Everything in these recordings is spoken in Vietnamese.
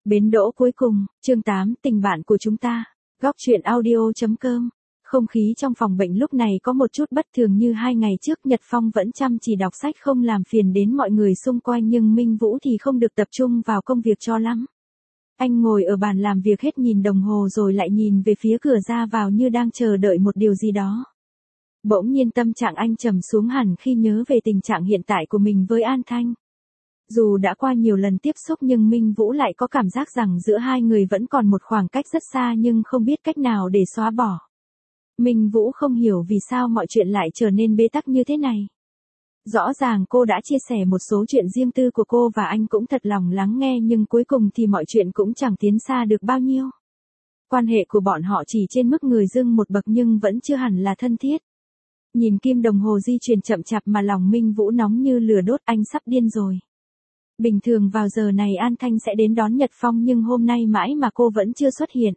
Bến đỗ cuối cùng, chương 8, tình bạn của chúng ta. Góc truyện audio.com. Không khí trong phòng bệnh lúc này có một chút bất thường, như 2 ngày trước Nhật Phong vẫn chăm chỉ đọc sách không làm phiền đến mọi người xung quanh, nhưng Minh Vũ thì không được tập trung vào công việc cho lắm. Anh ngồi ở bàn làm việc hết nhìn đồng hồ rồi lại nhìn về phía cửa ra vào như đang chờ đợi một điều gì đó. Bỗng nhiên tâm trạng anh trầm xuống hẳn khi nhớ về tình trạng hiện tại của mình với An Thanh. Dù đã qua nhiều lần tiếp xúc nhưng Minh Vũ lại có cảm giác rằng giữa hai người vẫn còn một khoảng cách rất xa, nhưng không biết cách nào để xóa bỏ. Minh Vũ không hiểu vì sao mọi chuyện lại trở nên bế tắc như thế này. Rõ ràng cô đã chia sẻ một số chuyện riêng tư của cô và anh cũng thật lòng lắng nghe, nhưng cuối cùng thì mọi chuyện cũng chẳng tiến xa được bao nhiêu. Quan hệ của bọn họ chỉ trên mức người dưng một bậc nhưng vẫn chưa hẳn là thân thiết. Nhìn kim đồng hồ di chuyển chậm chạp mà lòng Minh Vũ nóng như lửa đốt, anh sắp điên rồi. Bình thường vào giờ này An Thanh sẽ đến đón Nhật Phong, nhưng hôm nay mãi mà cô vẫn chưa xuất hiện.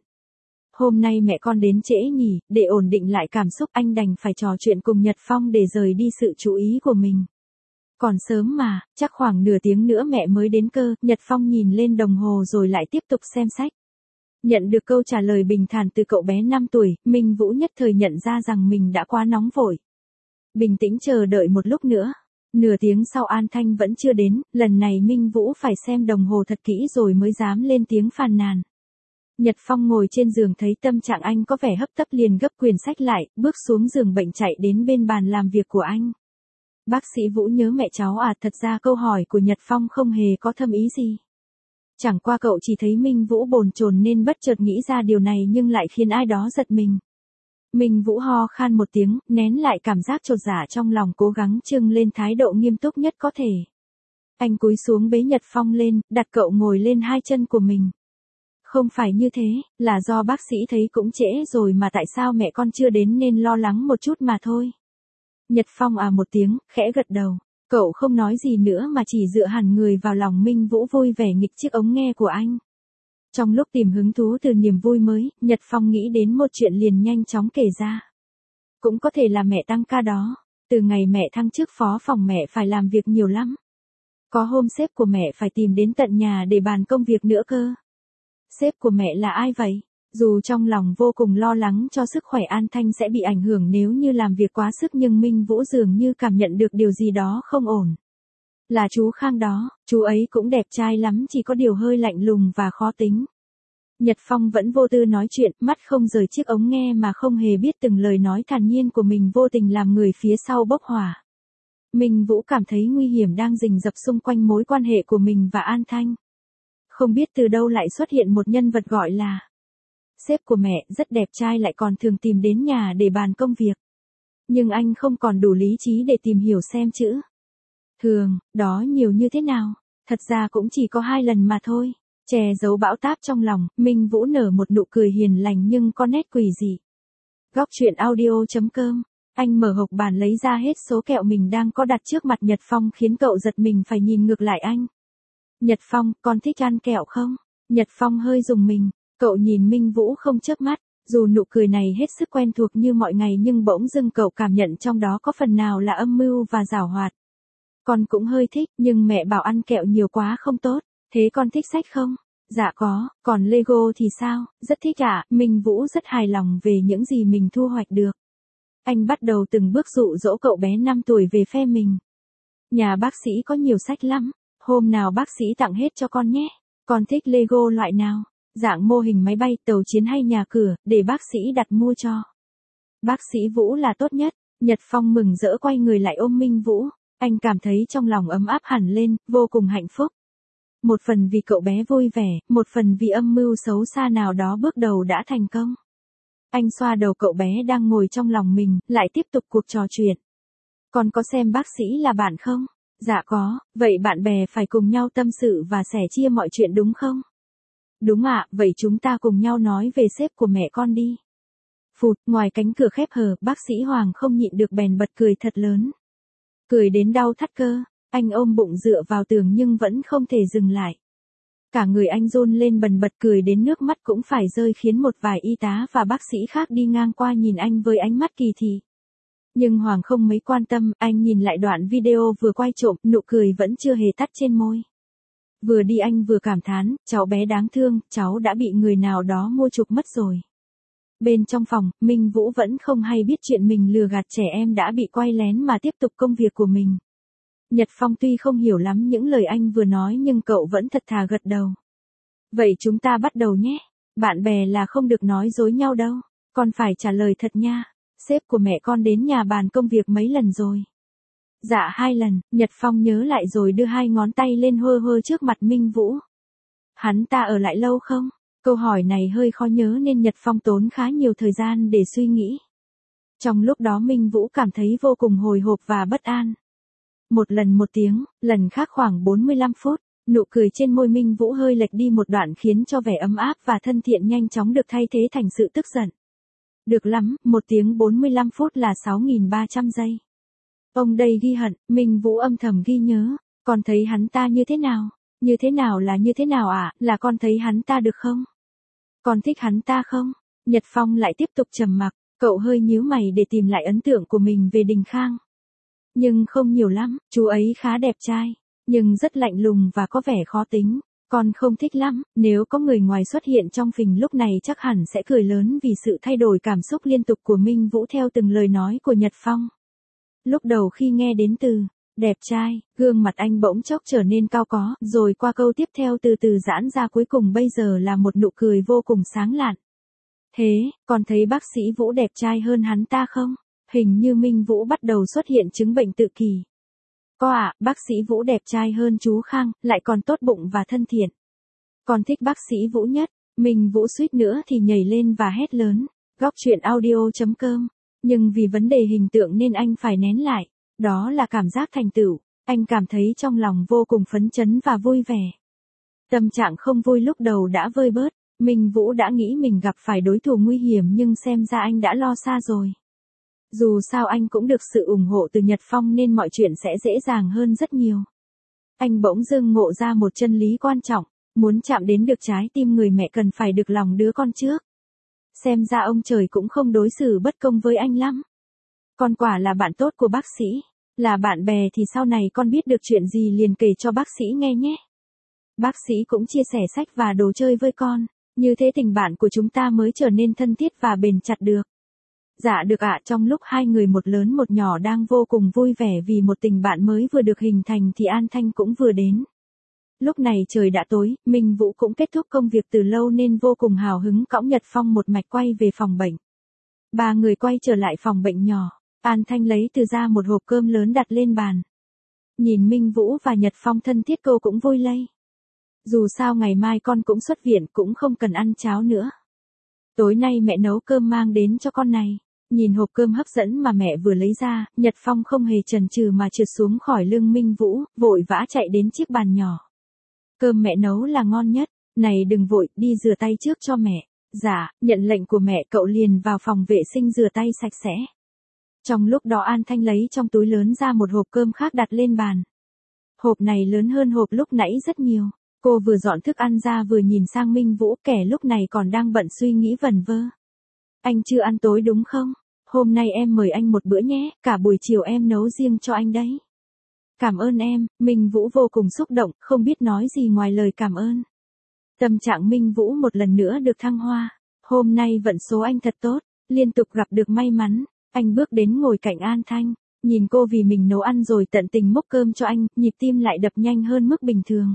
Hôm nay mẹ con đến trễ nhỉ, để ổn định lại cảm xúc anh đành phải trò chuyện cùng Nhật Phong để rời đi sự chú ý của mình. Còn sớm mà, chắc khoảng nửa tiếng nữa mẹ mới đến cơ. Nhật Phong nhìn lên đồng hồ rồi lại tiếp tục xem sách. Nhận được câu trả lời bình thản từ cậu bé 5 tuổi, Minh Vũ nhất thời nhận ra rằng mình đã quá nóng vội. Bình tĩnh chờ đợi một lúc nữa. Nửa tiếng sau An Thanh vẫn chưa đến, lần này Minh Vũ phải xem đồng hồ thật kỹ rồi mới dám lên tiếng phàn nàn. Nhật Phong ngồi trên giường thấy tâm trạng anh có vẻ hấp tấp liền gấp quyển sách lại, bước xuống giường bệnh chạy đến bên bàn làm việc của anh. Bác sĩ Vũ nhớ mẹ cháu à? Thật ra câu hỏi của Nhật Phong không hề có thâm ý gì. Chẳng qua cậu chỉ thấy Minh Vũ bồn chồn nên bất chợt nghĩ ra điều này, nhưng lại khiến ai đó giật mình. Minh Vũ ho khan một tiếng, nén lại cảm giác chột dạ trong lòng, cố gắng trưng lên thái độ nghiêm túc nhất có thể. Anh cúi xuống bế Nhật Phong lên, đặt cậu ngồi lên hai chân của mình. Không phải như thế, là do bác sĩ thấy cũng trễ rồi mà, tại sao mẹ con chưa đến nên lo lắng một chút mà thôi. Nhật Phong à một tiếng, khẽ gật đầu. Cậu không nói gì nữa mà chỉ dựa hẳn người vào lòng Minh Vũ, vui vẻ nghịch chiếc ống nghe của anh. Trong lúc tìm hứng thú từ niềm vui mới, Nhật Phong nghĩ đến một chuyện liền nhanh chóng kể ra. Cũng có thể là mẹ tăng ca đó. Từ ngày mẹ thăng chức phó phòng mẹ phải làm việc nhiều lắm. Có hôm sếp của mẹ phải tìm đến tận nhà để bàn công việc nữa cơ. Sếp của mẹ là ai vậy? Dù trong lòng vô cùng lo lắng cho sức khỏe An Thanh sẽ bị ảnh hưởng nếu như làm việc quá sức, nhưng Minh Vũ dường như cảm nhận được điều gì đó không ổn. Là chú Khang đó, chú ấy cũng đẹp trai lắm, chỉ có điều hơi lạnh lùng và khó tính. Nhật Phong vẫn vô tư nói chuyện, mắt không rời chiếc ống nghe mà không hề biết từng lời nói thản nhiên của mình vô tình làm người phía sau bốc hỏa. Minh Vũ cảm thấy nguy hiểm đang rình rập xung quanh mối quan hệ của mình và An Thanh. Không biết từ đâu lại xuất hiện một nhân vật gọi là sếp của mẹ, rất đẹp trai lại còn thường tìm đến nhà để bàn công việc. Nhưng anh không còn đủ lý trí để tìm hiểu xem chữ thường đó nhiều như thế nào. Thật ra cũng chỉ có 2 lần mà thôi. Che giấu bão táp trong lòng, Minh Vũ nở một nụ cười hiền lành nhưng có nét quỷ dị. Góc truyện audio.com. Anh mở hộp bàn lấy ra hết số kẹo mình đang có đặt trước mặt Nhật Phong, khiến cậu giật mình phải nhìn ngược lại anh. Nhật Phong, con thích ăn kẹo không? Nhật Phong hơi rùng mình. Cậu nhìn Minh Vũ không chớp mắt. Dù nụ cười này hết sức quen thuộc như mọi ngày, nhưng bỗng dưng cậu cảm nhận trong đó có phần nào là âm mưu và giảo hoạt. Con cũng hơi thích, nhưng mẹ bảo ăn kẹo nhiều quá không tốt. Thế con thích sách không? Dạ có. Còn Lego thì sao? Rất thích ạ. Minh Vũ rất hài lòng về những gì mình thu hoạch được. Anh bắt đầu từng bước dụ dỗ cậu bé 5 tuổi về phe mình. Nhà bác sĩ có nhiều sách lắm. Hôm nào bác sĩ tặng hết cho con nhé. Con thích Lego loại nào? Dạng mô hình máy bay, tàu chiến hay nhà cửa, để bác sĩ đặt mua cho. Bác sĩ Vũ là tốt nhất. Nhật Phong mừng rỡ quay người lại ôm Minh Vũ. Anh cảm thấy trong lòng ấm áp hẳn lên, vô cùng hạnh phúc. Một phần vì cậu bé vui vẻ, một phần vì âm mưu xấu xa nào đó bước đầu đã thành công. Anh xoa đầu cậu bé đang ngồi trong lòng mình, lại tiếp tục cuộc trò chuyện. Con có xem bác sĩ là bạn không? Dạ có. Vậy bạn bè phải cùng nhau tâm sự và sẻ chia mọi chuyện đúng không? Đúng ạ. Vậy chúng ta cùng nhau nói về sếp của mẹ con đi. Phụt, ngoài cánh cửa khép hờ, bác sĩ Hoàng không nhịn được bèn bật cười thật lớn. Cười đến đau thắt cơ. Anh ôm bụng dựa vào tường nhưng vẫn không thể dừng lại. Cả người anh run lên bần bật, cười đến nước mắt cũng phải rơi, khiến một vài y tá và bác sĩ khác đi ngang qua nhìn anh với ánh mắt kỳ thị. Nhưng Hoàng không mấy quan tâm, anh nhìn lại đoạn video vừa quay trộm, nụ cười vẫn chưa hề tắt trên môi. Vừa đi anh vừa cảm thán, cháu bé đáng thương, cháu đã bị người nào đó mua chuộc mất rồi. Bên trong phòng, Minh Vũ vẫn không hay biết chuyện mình lừa gạt trẻ em đã bị quay lén mà tiếp tục công việc của mình. Nhật Phong tuy không hiểu lắm những lời anh vừa nói nhưng cậu vẫn thật thà gật đầu. Vậy chúng ta bắt đầu nhé. Bạn bè là không được nói dối nhau đâu. Con phải trả lời thật nha. Sếp của mẹ con đến nhà bàn công việc mấy lần rồi? Dạ 2 lần, Nhật Phong nhớ lại rồi đưa 2 ngón tay lên hơ hơ trước mặt Minh Vũ. Hắn ta ở lại lâu không? Câu hỏi này hơi khó nhớ nên Nhật Phong tốn khá nhiều thời gian để suy nghĩ. Trong lúc đó Minh Vũ cảm thấy vô cùng hồi hộp và bất an. Một lần 1 tiếng, lần khác khoảng 45 phút, nụ cười trên môi Minh Vũ hơi lệch đi một đoạn khiến cho vẻ ấm áp và thân thiện nhanh chóng được thay thế thành sự tức giận. Được lắm, 1 tiếng 45 phút là 6.300 giây. Ông đây ghi hận, Minh Vũ âm thầm ghi nhớ, con thấy hắn ta như thế nào? Như thế nào là như thế nào ạ? Là con thấy hắn ta được không? Con thích hắn ta không? Nhật Phong lại tiếp tục trầm mặc, cậu hơi nhíu mày để tìm lại ấn tượng của mình về Đình Khang. Nhưng không nhiều lắm, chú ấy khá đẹp trai, nhưng rất lạnh lùng và có vẻ khó tính. Con không thích lắm, nếu có người ngoài xuất hiện trong phình lúc này chắc hẳn sẽ cười lớn vì sự thay đổi cảm xúc liên tục của Minh Vũ theo từng lời nói của Nhật Phong. Lúc đầu khi nghe đến từ đẹp trai, gương mặt anh bỗng chốc trở nên cao có, rồi qua câu tiếp theo từ từ giãn ra, cuối cùng bây giờ là một nụ cười vô cùng sáng lạn. Thế, con thấy bác sĩ Vũ đẹp trai hơn hắn ta không? Hình như Minh Vũ bắt đầu xuất hiện chứng bệnh tự kỷ. Có ạ, bác sĩ Vũ đẹp trai hơn chú Khang, lại còn tốt bụng và thân thiện. Con thích bác sĩ Vũ nhất. Minh Vũ suýt nữa thì nhảy lên và hét lớn. Góc truyện audio.com. Nhưng vì vấn đề hình tượng nên anh phải nén lại. Đó là cảm giác thành tựu. Anh cảm thấy trong lòng vô cùng phấn chấn và vui vẻ. Tâm trạng không vui lúc đầu đã vơi bớt. Minh Vũ đã nghĩ mình gặp phải đối thủ nguy hiểm nhưng xem ra anh đã lo xa rồi. Dù sao anh cũng được sự ủng hộ từ Nhật Phong nên mọi chuyện sẽ dễ dàng hơn rất nhiều. Anh bỗng dưng ngộ ra một chân lý quan trọng, muốn chạm đến được trái tim người mẹ cần phải được lòng đứa con trước. Xem ra ông trời cũng không đối xử bất công với anh lắm. Con quả là bạn tốt của bác sĩ, là bạn bè thì sau này con biết được chuyện gì liền kể cho bác sĩ nghe nhé. Bác sĩ cũng chia sẻ sách và đồ chơi với con, như thế tình bạn của chúng ta mới trở nên thân thiết và bền chặt được. Dạ được ạ. Trong lúc 2 người một lớn một nhỏ đang vô cùng vui vẻ vì một tình bạn mới vừa được hình thành thì An Thanh cũng vừa đến. Lúc này trời đã tối, Minh Vũ cũng kết thúc công việc từ lâu nên vô cùng hào hứng cõng Nhật Phong một mạch quay về phòng bệnh. 3 người quay trở lại phòng bệnh nhỏ, An Thanh lấy từ ra một hộp cơm lớn đặt lên bàn. Nhìn Minh Vũ và Nhật Phong thân thiết cô cũng vui lây. Dù sao ngày mai con cũng xuất viện cũng không cần ăn cháo nữa. Tối nay mẹ nấu cơm mang đến cho con này. Nhìn hộp cơm hấp dẫn mà mẹ vừa lấy ra, Nhật Phong không hề chần chừ mà trượt xuống khỏi lưng Minh Vũ, vội vã chạy đến chiếc bàn nhỏ. Cơm mẹ nấu là ngon nhất, này đừng vội, đi rửa tay trước cho mẹ. Dạ, nhận lệnh của mẹ cậu liền vào phòng vệ sinh rửa tay sạch sẽ. Trong lúc đó An Thanh lấy trong túi lớn ra một hộp cơm khác đặt lên bàn. Hộp này lớn hơn hộp lúc nãy rất nhiều. Cô vừa dọn thức ăn ra vừa nhìn sang Minh Vũ, kẻ lúc này còn đang bận suy nghĩ vẩn vơ. Anh chưa ăn tối đúng không? Hôm nay em mời anh một bữa nhé, cả buổi chiều em nấu riêng cho anh đấy. Cảm ơn em. Minh Vũ vô cùng xúc động, không biết nói gì ngoài lời cảm ơn. Tâm trạng Minh Vũ một lần nữa được thăng hoa. Hôm nay vận số anh thật tốt, liên tục gặp được may mắn. Anh bước đến ngồi cạnh An Thanh, nhìn cô vì mình nấu ăn rồi tận tình múc cơm cho anh, nhịp tim lại đập nhanh hơn mức bình thường.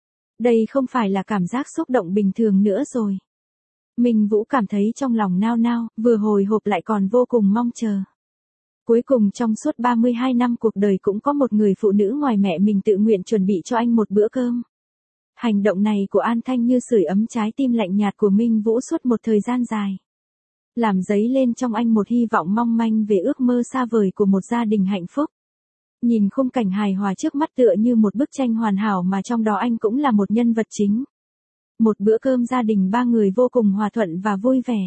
Đây không phải là cảm giác xúc động bình thường nữa rồi. Minh Vũ cảm thấy trong lòng nao nao, vừa hồi hộp lại còn vô cùng mong chờ. Cuối cùng trong suốt 32 năm cuộc đời cũng có một người phụ nữ ngoài mẹ mình tự nguyện chuẩn bị cho anh một bữa cơm. Hành động này của An Thanh như sưởi ấm trái tim lạnh nhạt của Minh Vũ suốt một thời gian dài. Làm dấy lên trong anh một hy vọng mong manh về ước mơ xa vời của một gia đình hạnh phúc. Nhìn khung cảnh hài hòa trước mắt tựa như một bức tranh hoàn hảo mà trong đó anh cũng là một nhân vật chính. Một bữa cơm gia đình 3 người vô cùng hòa thuận và vui vẻ.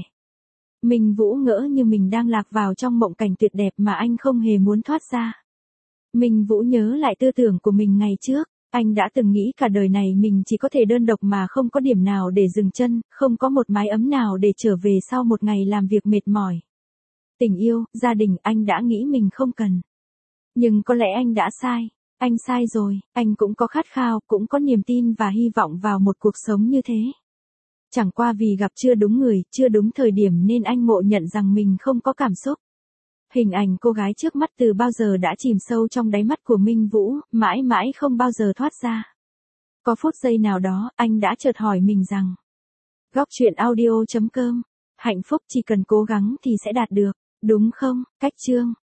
Minh Vũ ngỡ như mình đang lạc vào trong mộng cảnh tuyệt đẹp mà anh không hề muốn thoát ra. Minh Vũ nhớ lại tư tưởng của mình ngày trước, anh đã từng nghĩ cả đời này mình chỉ có thể đơn độc mà không có điểm nào để dừng chân, không có một mái ấm nào để trở về sau một ngày làm việc mệt mỏi. Tình yêu, gia đình anh đã nghĩ mình không cần. Nhưng có lẽ anh đã sai. Anh sai rồi, anh cũng có khát khao, cũng có niềm tin và hy vọng vào một cuộc sống như thế. Chẳng qua vì gặp chưa đúng người, chưa đúng thời điểm nên anh ngộ nhận rằng mình không có cảm xúc. Hình ảnh cô gái trước mắt từ bao giờ đã chìm sâu trong đáy mắt của Minh Vũ, mãi mãi không bao giờ thoát ra. Có phút giây nào đó, anh đã chợt hỏi mình rằng, Góc truyện audio.com, hạnh phúc chỉ cần cố gắng thì sẽ đạt được, đúng không? Cách chương